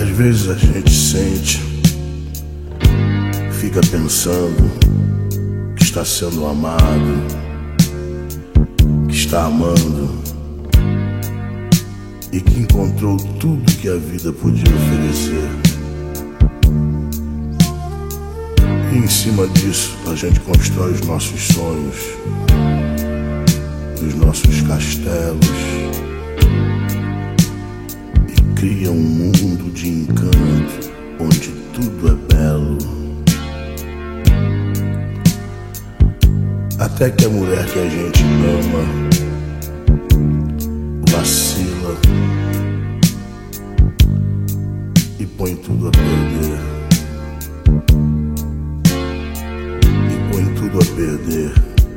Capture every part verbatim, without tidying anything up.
Às vezes a gente sente, fica pensando que está sendo amado, que está amando e que encontrou tudo que a vida podia oferecer. E em cima disso a gente constrói os nossos sonhos, os nossos castelos, e cria um mundo de encanto onde tudo é belo. Até que a mulher que a gente ama vacila e põe tudo a perder. E põe tudo a perder.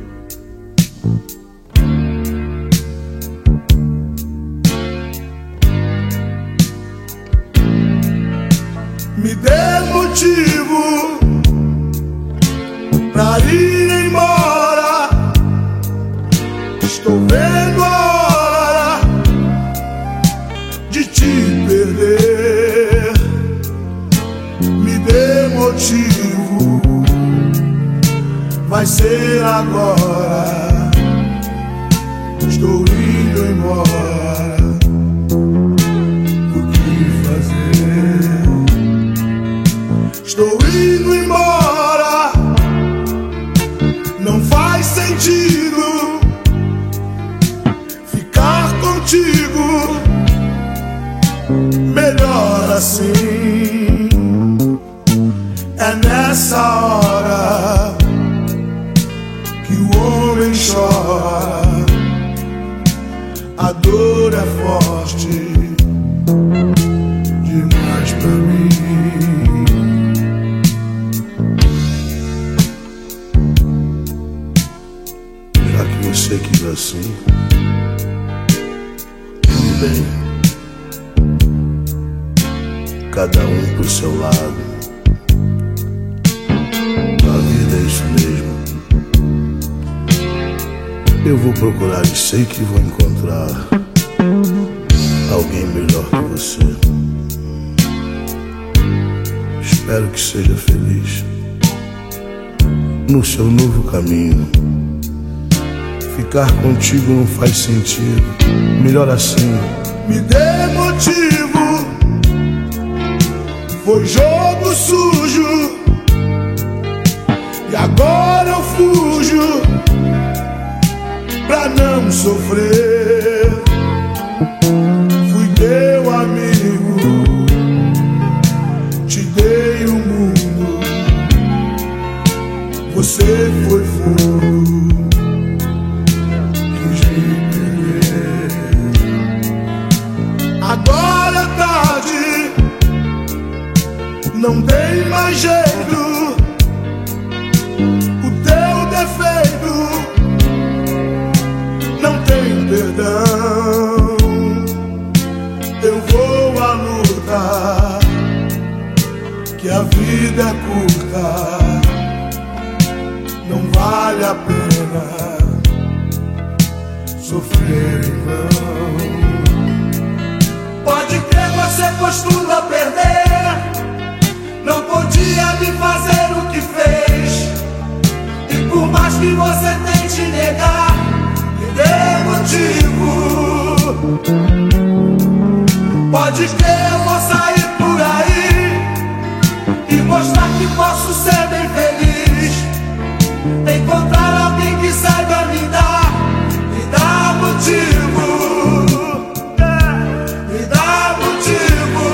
Me dê motivo pra ir embora. Estou vendo a hora de te perder. Me dê motivo, vai ser agora. Estou indo embora. O que fazer? Estou indo embora. Não faz sentido ficar contigo. Melhor assim. É nessa hora que o homem chora. A dor é forte demais pra mim. Já que você quis assim, tudo bem. Cada um pro seu lado. A vida é isso mesmo. Eu vou procurar e sei que vou encontrar alguém melhor que você. Espero que seja feliz no seu novo caminho. Ficar contigo não faz sentido. Melhor assim. Me dê motivo. Foi jogo sujo e agora eu fujo pra não sofrer. Fui teu amigo, te dei o mundo. Você foi fogo, quis me perder. Agora é tarde, não tem mais jeito. O teu defeito não tem perdão. Eu vou à luta, que a vida é curta. Não vale a pena sofrer em vão. Pode crer, você costuma perder. Não podia me fazer o que fez. E por mais que você tente negar, me dê motivo. Pode crer, eu vou sair por aí e mostrar que posso ser bem feliz. Encontrar alguém que saiba me dar, me dá motivo. Me dá motivo.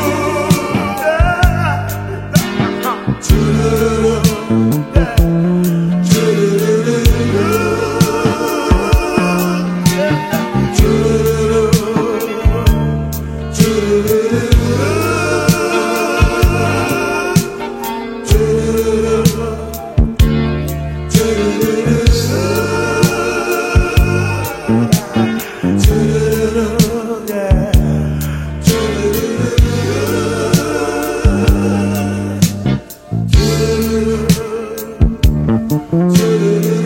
Yeah.